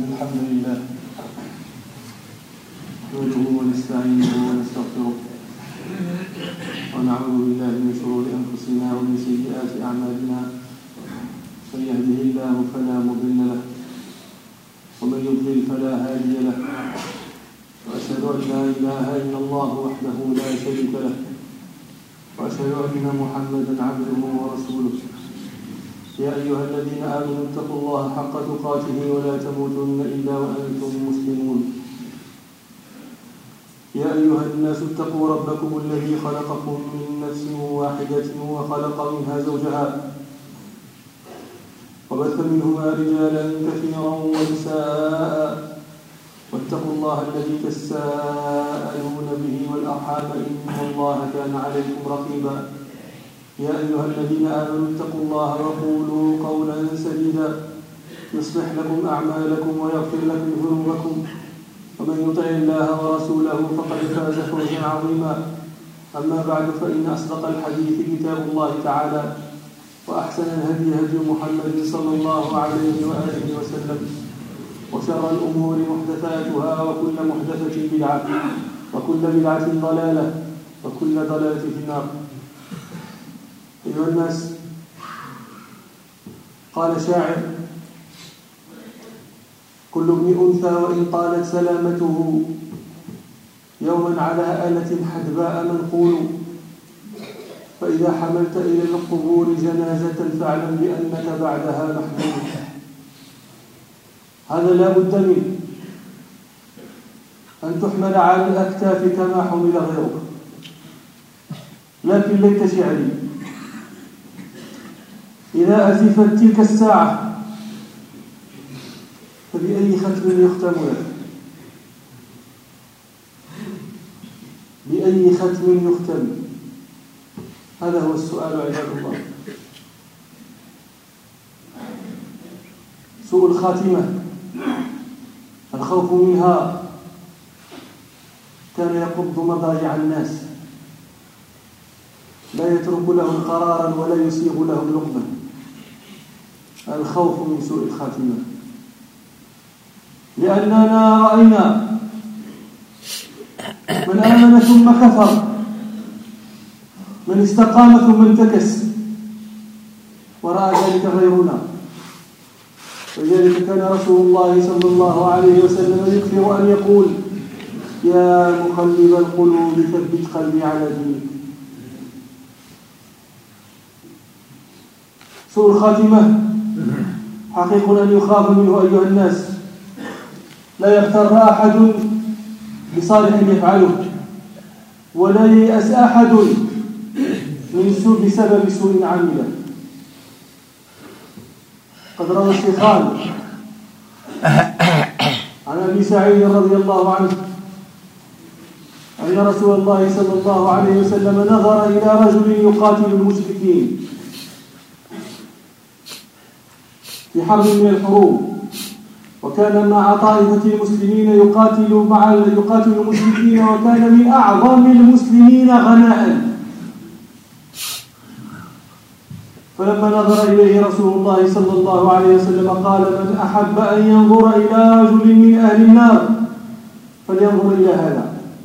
الحمد لله نحمده ونستعينه ونستغفره ونعوذ بالله من شرور أنفسنا ومن سيئات أعمالنا من يهده الله فلا مضل له ومن يضلل فلا هادي له وأشهد أن لا إله إلا الله وحده لا شريك له وأشهد أن محمدا عبده ورسوله يا أيها الذين آمنوا اتقوا الله حق تقاته ولا تموتن إلا وأنتم مسلمون يا أيها الناس اتقوا ربكم الذي خلقكم من نفس واحدة وخلق منها زوجها وبث منهما رجالا كثيرا ونساء واتقوا الله الذي تساءلون به والأرحام إن الله كان عليكم رقيبا يا أيها الذين آمنوا اتقوا الله وقولوا قولا سديدا يصلح لكم أعمالكم ويغفر لكم ذنوبكم ومن يطع الله ورسوله فقد فاز فوزا عظيما أما بعد فإن أصدق الحديث كتاب الله تعالى وأحسن الهدي هدي محمد صلى الله عليه وآله وسلم وشر الأمور محدثاتها وكل محدثة بدعة وكل بدعة ضلالة وكل ضلالة في النار. أيها الناس، قال شاعر: كل ابن أنثى وإن طالت سلامته يوما على آلة حدباء منقول فإذا حملت إلى القبور جنازة فاعلم بأنك بعدها محمول. هذا لا بد منه، أن تحمل على الأكتاف كما حمل غيرك. لكن ليت شعري إذا أزفت تلك الساعة فبأي ختم يختم لك؟ بأي ختم يختم؟ هذا هو السؤال عباد الله. سوء الخاتمة الخوف منها كان يقض مضاجع الناس، لا يترك لهم قرارا ولا يسيغ لهم لقما. الخوف من سوء الخاتمة، لأننا رأينا من آمن ثم كفر، من استقام ثم انتكس، ورأى ذلك غيرنا. ولذلك كان رسول الله صلى الله عليه وسلم يكثر أن يقول: يا مقلب القلوب ثبت قلبي على دينك. سوء الخاتمة حقيق أن يخاف منه أيها الناس. لا يغتر أحد بصالح يفعله، ولا ييأس أحد بسبب سوء عمله. قد روى الشيخان عن أبي سعيد رضي الله عنه أن رسول الله صلى الله عليه وسلم نظر إلى رجل يقاتل المشركين في حرب من الحروب، وكان مع طائفة المسلمين يقاتل المشركين، وكان من أعظم المسلمين غناء. فلما نظر إليه رسول الله صلى الله عليه وسلم قال: من أحب أن ينظر إلى رجل من أهل النار فلينظر إلى هذا.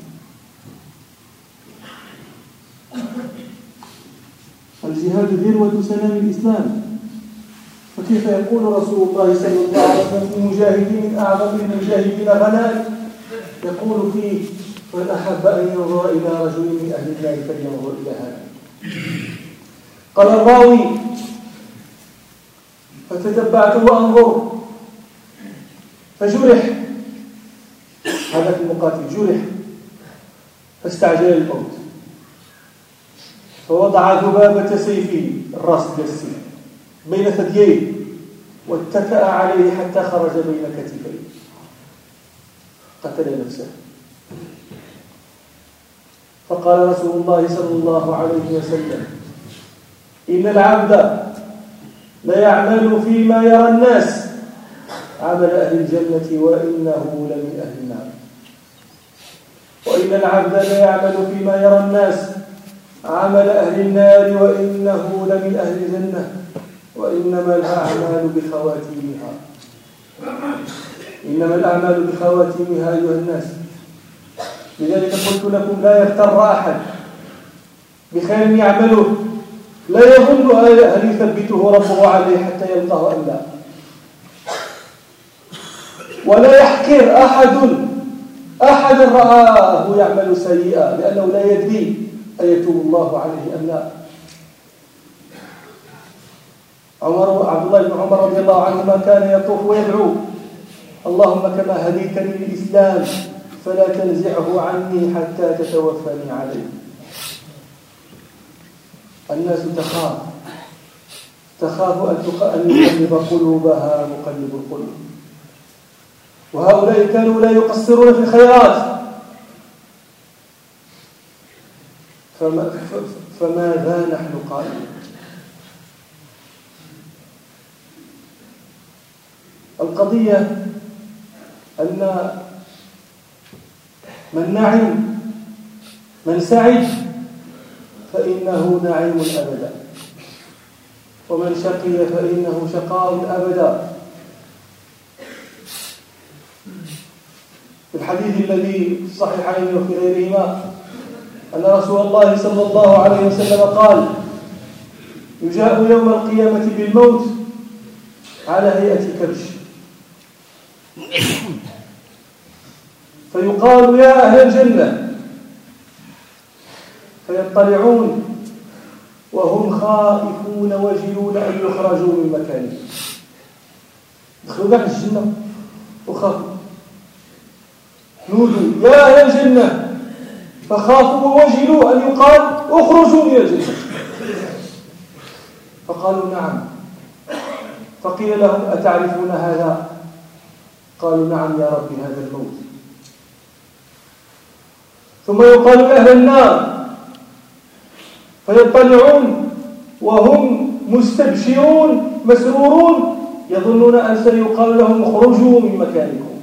الجهاد ذروة سنام الإسلام، فكيف يقول رسول الله صلى الله عليه وسلم في مجاهدين من أعظم المجاهدين غناء يقول فيه: من أحب أن ينظر إلى رجل من أهل النار فلينظر إلى هذا. قال الراوي: فتتبعت وأنظر فجرح، هذا المقاتل جرح فاستعجل الموت، فوضع ذبابة سيفه الراس السيف بين ثدييه واتكأ عليه حتى خرج بين كتفيه، قتل نفسه. فقال رسول الله صلى الله عليه وسلم: إن العبد لا يعمل فيما يرى الناس عمل أهل الجنة وإنه لمن أهل النار، وإن العبد لا يعمل فيما يرى الناس عمل أهل النار وإنه لمن أهل الجنة وإنما الأعمال بخواتيمها. إنما الأعمال بخواتيمها أيها الناس. لذلك قلت لكم لا يغتر أحد بخير يعمله لا يظن هل يثبته ربه عليه حتى يلقاه أم لا، ولا يحقر أحد رآه يعمل سيئا، لأنه لا يدري أيتوب الله عليه أم لا. عبد الله بن عمر رضي الله عنهما كان يطوف ويدعو: اللهم كما هديتني للإسلام فلا تنزعه عني حتى تتوفني عليه. الناس تخاف أن يقلب قلوبها مقلب القلوب، وهؤلاء كانوا لا يقصرون في الخيرات، فماذا نحن قائلون؟ القضية أن من سعد فإنه نعيم أبدا، ومن شقي فإنه شقاء أبدا. في الحديث الذي في الصحيحين وفي غيرهما أن رسول الله صلى الله عليه وسلم قال: يجاء يوم القيامة بالموت على هيئة كبش، فيقال: يا أهل الجنة، فيطلعون وهم خائفون وجلون أن يخرجوا من مكانهم. دخلوا بعد الجنة وخافوا، نودوا: يا أهل الجنة، فخافوا ووجلوا أن يقال: اخرجوا من الجنة. فقالوا: نعم. فقيل لهم: أتعرفون هذا؟ قالوا: نعم يا رب، هذا الموت. ثم يقال لأهل النار، فيطلعون وهم مستبشرون مسرورون، يظنون أن سيقال لهم: اخرجوا من مكانكم.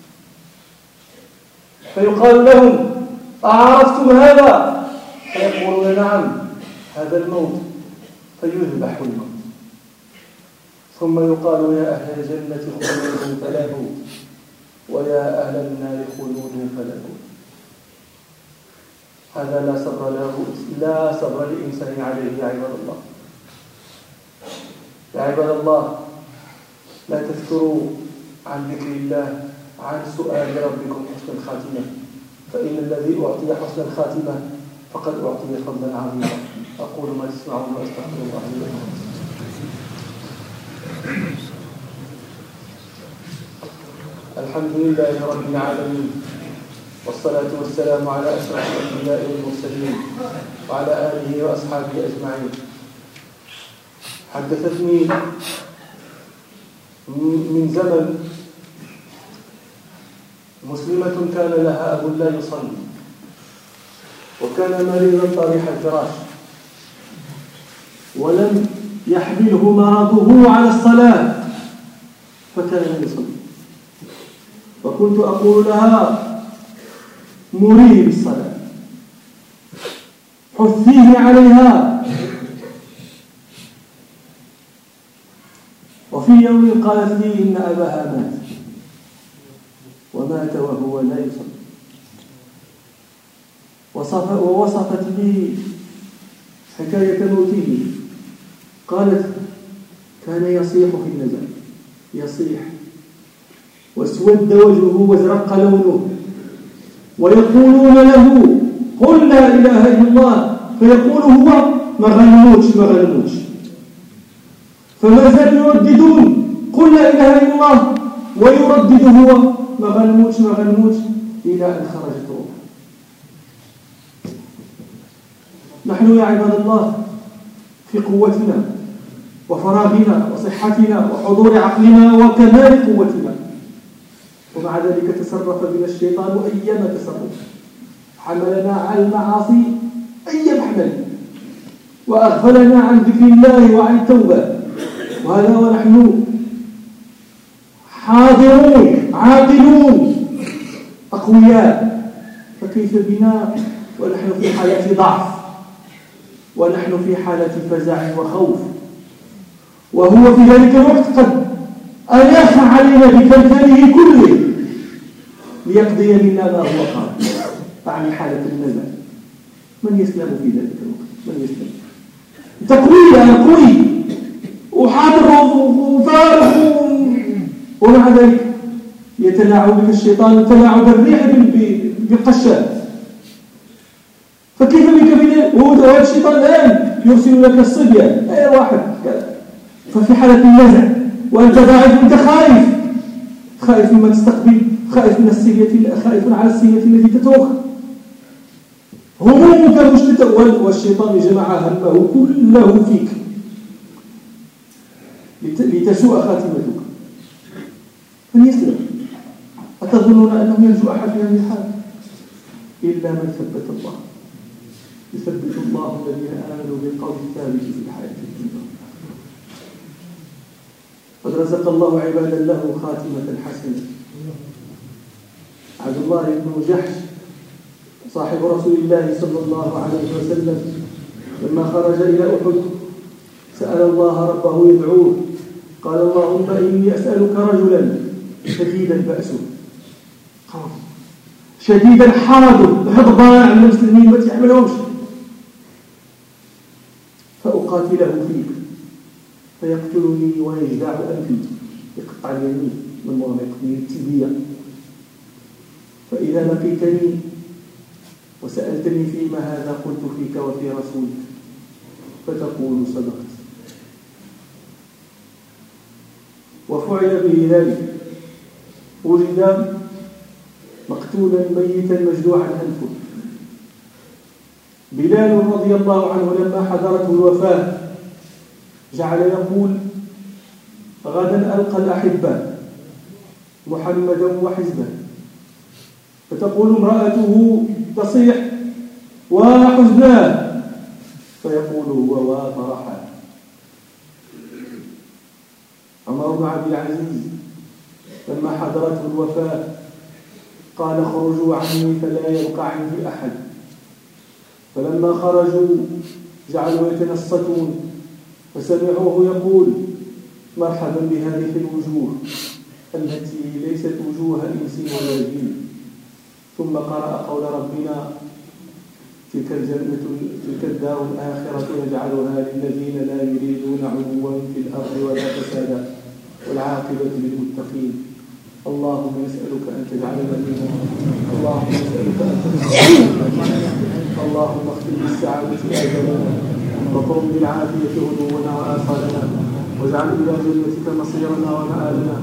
فيقال لهم: أعرفتم هذا؟ فيقولون: نعم، هذا الموت. فيذبح الموت. ثم يقال: يا أهل الجنة خلود فلا موت، ويا أهل النار خلود فلا موت. هذا لا صبر للإنسان عليه يا عباد الله. يا عباد الله، لا تفتروا عن ذكر الله، عن سؤال ربكم حسن الخاتمة، فإن الذي أعطي حسن الخاتمة فقد أعطي فضلا عظيما. أقول ما تسمعون وأستغفر الله لي ولكم. الحمد لله رب العالمين، والصلاة والسلام على أشرف الأنبياء والمرسلين وعلى آله وأصحابه أجمعين. حدثتني من زمن مسلمة كان لها أب لا يصلي، وكان مريضا طريح الفراش، ولم يحمله مرضه على الصلاة، فكان يصلي. فكنت أقول لها: مريه بالصلاة، حثيه عليها. وفي يوم قالت لي إن أباها مات وهو لا يصلي، ووصفت لي حكاية موته. قالت: كان يصيح في النزل، يصيح، واسود وجهه وازرق لونه، ويقولون له: قل لا إله إلا الله، فيقول هو: مغنوش. فما زالوا يرددون: قل لا إله إلا الله، ويردد هو: مغنوش، إلى أن خرجت روحه. نحن يا عباد الله في قوتنا وفراغنا وصحتنا وحضور عقلنا وكمال قوتنا، ومع ذلك تصرف بنا الشيطان أيما تصرف، حملنا على المعاصي أي محمل، وأغفلنا عن ذكر الله وعن التوبة، وهذا ونحن حاضرون عاقلون أقوياء. فكيف بنا ونحن في حالة ضعف، ونحن في حالة فزع وخوف، وهو في ذلك الوقت قد ألاح علينا بكلكله كله ليقضي منا ما هو قال. أعني حالة النزع. من يسلم في ذلك الوقت؟ من يسلم؟ تقوي أنا قوي وحاضر وفارغ ومع ذلك يتلاعب بك الشيطان تلاعب الريح بالقشاب. فكيف بك وهو الشيطان الآن يرسل لك الصبيان أي واحد. ففي حالة النزع وأنت ضعيف أنت خائف مما تستقبل، خائف من السيئة، خائف على السيئة التي تترك، همومك مشتتة، والشيطان جمع همه كله فيك لتسوء خاتمتك. من يسلم؟ أتظنون أنه ينجو أحد من هذه الحال إلا من ثبت الله. يثبت الله الذين آمنوا بالقول الثابت في الحياة الدنيا. قد رزق الله عبادا له خاتمة حسنة. عبد الله بن جحش صاحب رسول الله صلى الله عليه وسلم لما خرج إلى أحد سأل الله ربه يدعوه، قال اللهم إني أسألك رجلا شديدا بأسه شديدا حرده غضبان عن المسلمين ما تحملهمش، فأقاتله فيك فيقتلني ويجدع أنفي، يقطع اليمين من مرمق من التبية، فإذا لقيتني وسألتني فيما هذا قلت فيك وفي رسولك فتقول صدقت. وفعل به ذلك، وجد مقتولا ميتا مجدوعا أنفه. بلال رضي الله عنه لما حضرته الوفاة جعل يقول غدا ألقى الأحبة محمدا وحزبه، فتقول امرأته تصيح وحزناه فيقول هو وفرحا. عمر بن عبد العزيز لما حضرته الوفاة قال خرجوا عني فلا يبقى عندي أحد، فلما خرجوا جعلوا يتنصتون فسمعوه يقول مرحبا بهذه الوجوه التي ليست وجوه إنس ولا جن. ثم قرأ قول ربنا تلك الدار الآخرة نجعلها للذين لا يريدون علوا في الأرض ولا فسادا والعاقبة للمتقين. اللهم نسألك أن تجعلنا منهم، اللهم نسألك أن تجعلنا، اللهم اختم بالسعادة آجالنا وقم بالعافية غدونا وآخرنا واجعل إلى جنتك مصيرنا ومآلنا.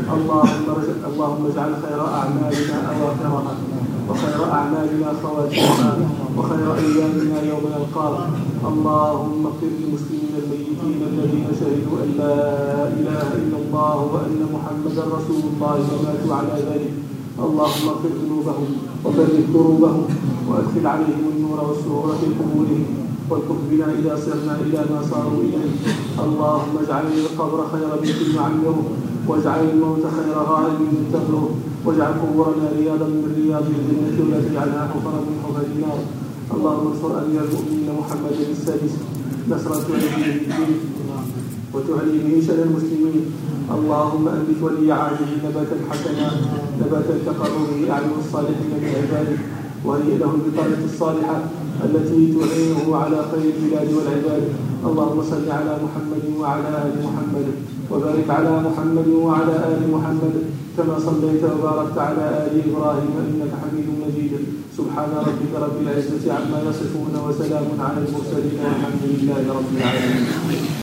اللهم اجعل خير أعمالنا أواخرها وخير أعمالنا خواتمها وخير أيامنا يوم نلقاك. اللهم اغفر للمسلمين الميتين الذين شهدوا أن لا إله إلا الله وأن محمدا رسول الله وماتوا على ذلك. اللهم اغفر ذنوبهم وفرج كروبهم وأدخل عليهم النور والسرور في قبورهم والطف بنا إذا صرنا إلى ما صاروا إليه. اللهم اجعل القبر خير بيت نعمره واجعل الموت خير غائب تغره واجعل قبورنا رياضا من رياض الجنة ولا تجعلها حفرا من حفر النار. اللهم انصر أمير المؤمنين محمد السادس نصرا تعلي به الدين وتعلي به شأن المسلمين. اللهم أنبت ولي عهده نباتا حسنا نباتا تقر به أعين الصالحين من عبادك وهيئ له البطانة الصالحة التي تعينه على خير البلاد والعباد. اللهم صل على محمد وعلى آل محمد وبارك على محمد وعلى آل محمد كما صليت وباركت على آل إبراهيم إنك حميد مجيد. سبحان ربك رب العزة عما يصفون وسلام على المرسلين والحمد لله رب العالمين.